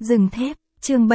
Rừng thép, chương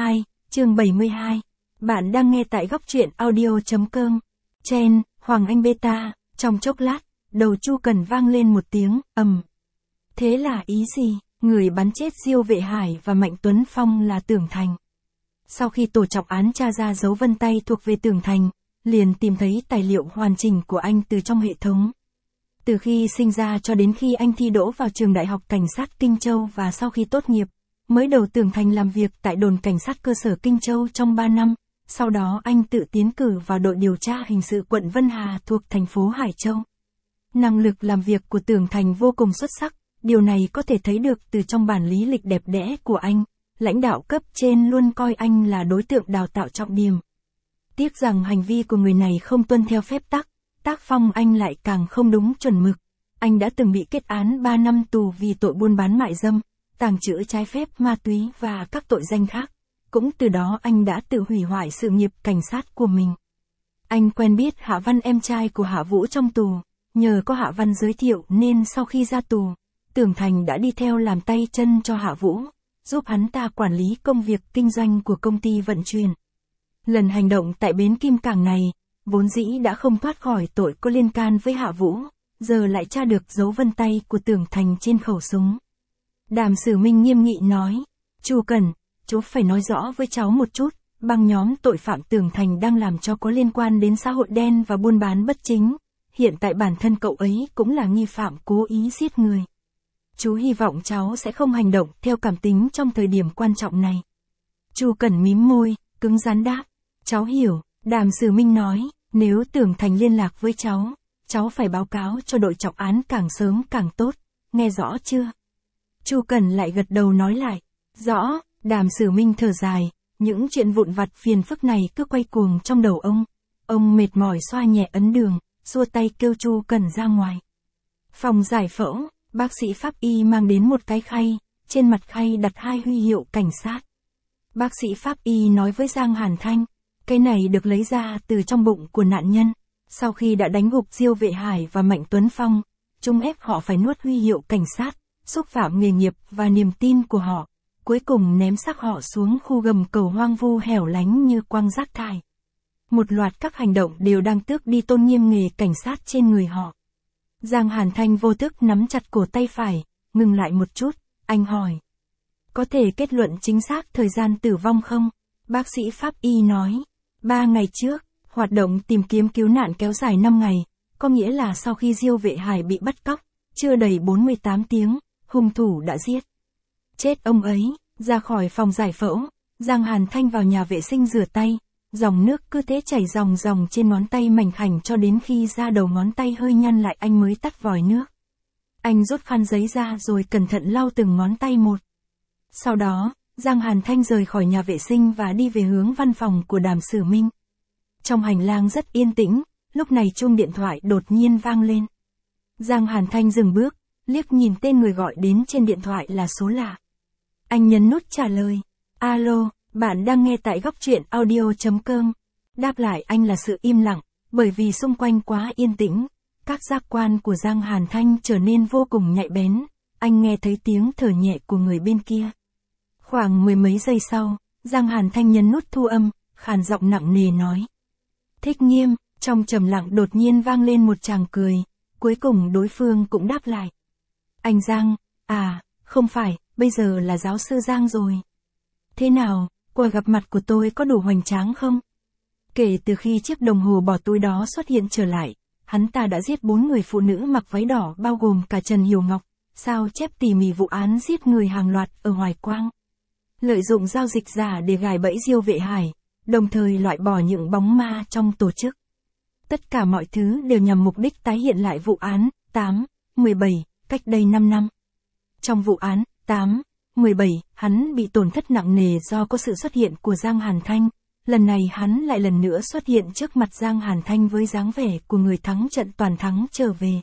72. Bạn đang nghe tại góc truyện audio.com. Chen, Hoàng Anh Beta, trong chốc lát, đầu Chu Cần vang lên một tiếng, ầm. Thế là ý gì? Người bắn chết Diêu Vệ Hải và Mạnh Tuấn Phong là Tưởng Thành. Sau khi tổ trọng án tra ra dấu vân tay thuộc về Tưởng Thành, liền tìm thấy tài liệu hoàn chỉnh của anh từ trong hệ thống. Từ khi sinh ra cho đến khi anh thi đỗ vào trường Đại học Cảnh sát Kinh Châu và sau khi tốt nghiệp, mới đầu Tưởng Thành làm việc tại đồn cảnh sát cơ sở Kinh Châu trong 3 năm, sau đó anh tự tiến cử vào đội điều tra hình sự quận Vân Hà thuộc thành phố Hải Châu. Năng lực làm việc của Tưởng Thành vô cùng xuất sắc, điều này có thể thấy được từ trong bản lý lịch đẹp đẽ của anh, lãnh đạo cấp trên luôn coi anh là đối tượng đào tạo trọng điểm. Tiếc rằng hành vi của người này không tuân theo phép tắc, tác phong anh lại càng không đúng chuẩn mực. Anh đã từng bị kết án 3 năm tù vì tội buôn bán mại dâm, tàng trữ trái phép ma túy và các tội danh khác. Cũng từ đó anh đã tự hủy hoại sự nghiệp cảnh sát của mình. Anh quen biết Hạ Văn, em trai của Hạ Vũ trong tù, nhờ có Hạ Văn giới thiệu nên sau khi ra tù, Tưởng Thành đã đi theo làm tay chân cho Hạ Vũ, giúp hắn ta quản lý công việc kinh doanh của công ty vận chuyển. Lần hành động tại bến Kim Cảng này, vốn dĩ đã không thoát khỏi tội có liên can với Hạ Vũ, giờ lại tra được dấu vân tay của Tưởng Thành trên khẩu súng. Đàm Sử Minh nghiêm nghị nói, Chu Cẩn, chú phải nói rõ với cháu một chút, băng nhóm tội phạm Tưởng Thành đang làm cho có liên quan đến xã hội đen và buôn bán bất chính, hiện tại bản thân cậu ấy cũng là nghi phạm cố ý giết người. Chú hy vọng cháu sẽ không hành động theo cảm tính trong thời điểm quan trọng này. Chu Cẩn mím môi, cứng rắn đáp, cháu hiểu. Đàm Sử Minh nói, nếu Tưởng Thành liên lạc với cháu phải báo cáo cho đội trọng án càng sớm càng tốt, nghe rõ chưa? Chu Cẩn lại gật đầu nói lại, rõ. Đàm Sử Minh thở dài, những chuyện vụn vặt phiền phức này cứ quay cuồng trong đầu ông mệt mỏi xoa nhẹ ấn đường, xua tay kêu Chu Cẩn ra ngoài. Phòng giải phẫu, bác sĩ pháp y mang đến một cái khay, trên mặt khay đặt 2 huy hiệu cảnh sát. Bác sĩ pháp y nói với Giang Hàn Thanh, cái này được lấy ra từ trong bụng của nạn nhân, sau khi đã đánh gục Diêu Vệ Hải và Mạnh Tuấn Phong, chúng ép họ phải nuốt huy hiệu cảnh sát, xúc phạm nghề nghiệp và niềm tin của họ, cuối cùng ném xác họ xuống khu gầm cầu hoang vu hẻo lánh như quăng rác thải. Một loạt các hành động đều đang tước đi tôn nghiêm nghề cảnh sát trên người họ. Giang Hàn Thanh vô thức nắm chặt cổ tay phải, ngừng lại một chút, anh hỏi. Có thể kết luận chính xác thời gian tử vong không? Bác sĩ pháp y nói. 3 ngày trước, hoạt động tìm kiếm cứu nạn kéo dài 5 ngày, có nghĩa là sau khi Diêu Vệ Hải bị bắt cóc, chưa đầy 48 tiếng, hung thủ đã giết. Chết ông ấy, ra khỏi phòng giải phẫu, Giang Hàn Thanh vào nhà vệ sinh rửa tay, dòng nước cứ thế chảy ròng ròng trên ngón tay mảnh khảnh cho đến khi da đầu ngón tay hơi nhăn lại anh mới tắt vòi nước. Anh rút khăn giấy ra rồi cẩn thận lau từng ngón tay một. Sau đó, Giang Hàn Thanh rời khỏi nhà vệ sinh và đi về hướng văn phòng của Đàm Sử Minh. Trong hành lang rất yên tĩnh, lúc này chuông điện thoại đột nhiên vang lên. Giang Hàn Thanh dừng bước, liếc nhìn tên người gọi đến trên điện thoại là số lạ. Anh nhấn nút trả lời. Alo, bạn đang nghe tại góc truyện audio.com. Đáp lại anh là sự im lặng, bởi vì xung quanh quá yên tĩnh. Các giác quan của Giang Hàn Thanh trở nên vô cùng nhạy bén. Anh nghe thấy tiếng thở nhẹ của người bên kia. Khoảng 10 mấy giây sau, Giang Hàn Thanh nhấn nút thu âm, khàn giọng nặng nề nói. Thích Nghiêm, trong trầm lặng đột nhiên vang lên một tràng cười, cuối cùng đối phương cũng đáp lại. Anh Giang, không phải, bây giờ là giáo sư Giang rồi. Thế nào, cuộc gặp mặt của tôi có đủ hoành tráng không? Kể từ khi chiếc đồng hồ bỏ túi đó xuất hiện trở lại, hắn ta đã giết 4 người phụ nữ mặc váy đỏ bao gồm cả Trần Hiểu Ngọc, sao chép tỉ mỉ vụ án giết người hàng loạt ở Hoài Quang. Lợi dụng giao dịch giả để gài bẫy Diêu Vệ Hải, đồng thời loại bỏ những bóng ma trong tổ chức. Tất cả mọi thứ đều nhằm mục đích tái hiện lại vụ án 8/17 cách đây 5 năm. Trong vụ án 8/17, hắn bị tổn thất nặng nề do có sự xuất hiện của Giang Hàn Thanh. Lần này hắn lại lần nữa xuất hiện trước mặt Giang Hàn Thanh với dáng vẻ của người thắng trận toàn thắng trở về.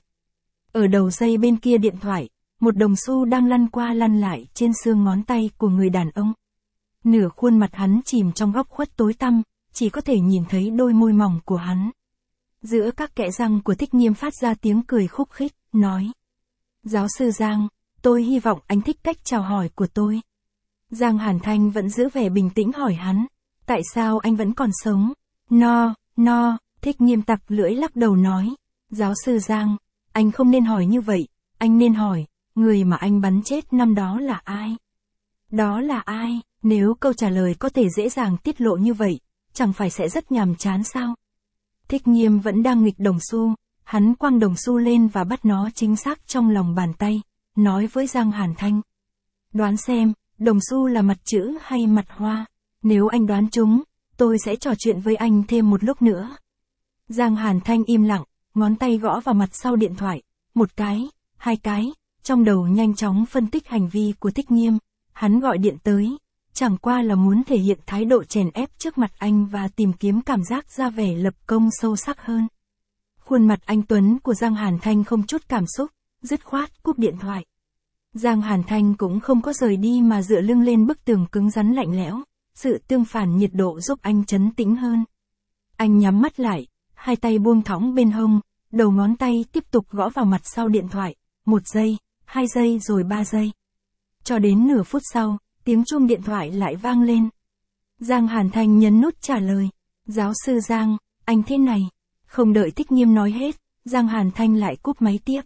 Ở đầu dây bên kia điện thoại, một đồng xu đang lăn qua lăn lại trên xương ngón tay của người đàn ông. Nửa khuôn mặt hắn chìm trong góc khuất tối tăm, chỉ có thể nhìn thấy đôi môi mỏng của hắn. Giữa các kẽ răng của Thích Nghiêm phát ra tiếng cười khúc khích, nói. Giáo sư Giang, tôi hy vọng anh thích cách chào hỏi của tôi. Giang Hàn Thanh vẫn giữ vẻ bình tĩnh hỏi hắn. Tại sao anh vẫn còn sống? Thích Nghiêm tặc lưỡi lắc đầu nói. Giáo sư Giang, anh không nên hỏi như vậy, anh nên hỏi, người mà anh bắn chết năm đó là ai? Đó là ai? Nếu câu trả lời có thể dễ dàng tiết lộ như vậy, chẳng phải sẽ rất nhàm chán sao? Thích Nghiêm vẫn đang nghịch đồng xu, hắn quăng đồng xu lên và bắt nó chính xác trong lòng bàn tay, nói với Giang Hàn Thanh. Đoán xem, đồng xu là mặt chữ hay mặt hoa? Nếu anh đoán trúng, tôi sẽ trò chuyện với anh thêm một lúc nữa. Giang Hàn Thanh im lặng, ngón tay gõ vào mặt sau điện thoại, một cái, hai cái, trong đầu nhanh chóng phân tích hành vi của Thích Nghiêm. Hắn gọi điện tới, chẳng qua là muốn thể hiện thái độ chèn ép trước mặt anh và tìm kiếm cảm giác ra vẻ lập công sâu sắc hơn. Khuôn mặt anh tuấn của Giang Hàn Thanh không chút cảm xúc, dứt khoát cúp điện thoại. Giang Hàn Thanh cũng không có rời đi mà dựa lưng lên bức tường cứng rắn lạnh lẽo, sự tương phản nhiệt độ giúp anh trấn tĩnh hơn. Anh nhắm mắt lại, hai tay buông thõng bên hông, đầu ngón tay tiếp tục gõ vào mặt sau điện thoại, 1 giây, 2 giây rồi 3 giây. Cho đến nửa phút sau, tiếng chuông điện thoại lại vang lên. Giang Hàn Thanh nhấn nút trả lời. Giáo sư Giang, anh thế này. Không đợi Thích Nghiêm nói hết, Giang Hàn Thanh lại cúp máy tiếp.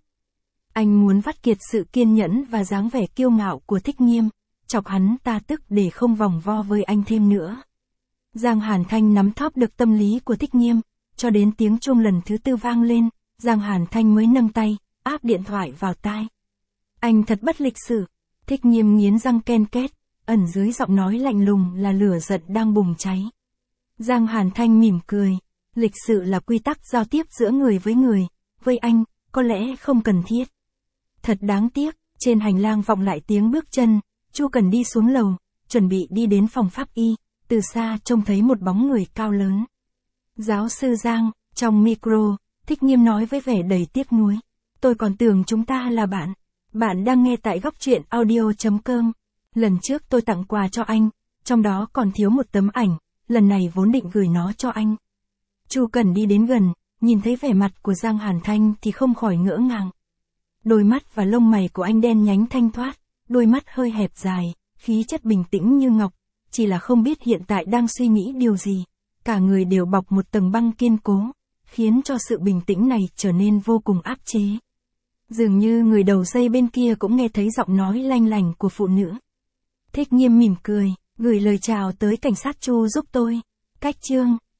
Anh muốn vắt kiệt sự kiên nhẫn và dáng vẻ kiêu ngạo của Thích Nghiêm, chọc hắn ta tức để không vòng vo với anh thêm nữa. Giang Hàn Thanh nắm thóp được tâm lý của Thích Nghiêm, cho đến tiếng chuông lần thứ 4 vang lên, Giang Hàn Thanh mới nâng tay, áp điện thoại vào tai. Anh thật bất lịch sự. Thích Nghiêm nghiến răng ken két, ẩn dưới giọng nói lạnh lùng là lửa giận đang bùng cháy. Giang Hàn Thanh mỉm cười. Lịch sự là quy tắc giao tiếp giữa người, với anh, có lẽ không cần thiết. Thật đáng tiếc, trên hành lang vọng lại tiếng bước chân, Chu Cần đi xuống lầu, chuẩn bị đi đến phòng pháp y, từ xa trông thấy một bóng người cao lớn. Giáo sư Giang, trong micro, Thích Nghiêm nói với vẻ đầy tiếc nuối. Tôi còn tưởng chúng ta là bạn. Bạn đang nghe tại góc truyện audio.com. Lần trước tôi tặng quà cho anh, trong đó còn thiếu một tấm ảnh, lần này vốn định gửi nó cho anh. Chu Cần đi đến gần, nhìn thấy vẻ mặt của Giang Hàn Thanh thì không khỏi ngỡ ngàng. Đôi mắt và lông mày của anh đen nhánh thanh thoát, đôi mắt hơi hẹp dài, khí chất bình tĩnh như ngọc, chỉ là không biết hiện tại đang suy nghĩ điều gì. Cả người đều bọc một tầng băng kiên cố, khiến cho sự bình tĩnh này trở nên vô cùng áp chế. Dường như người đầu dây bên kia cũng nghe thấy giọng nói lanh lành của phụ nữ. Thích Nghiêm mỉm cười, gửi lời chào tới cảnh sát Chu giúp tôi. Cách chương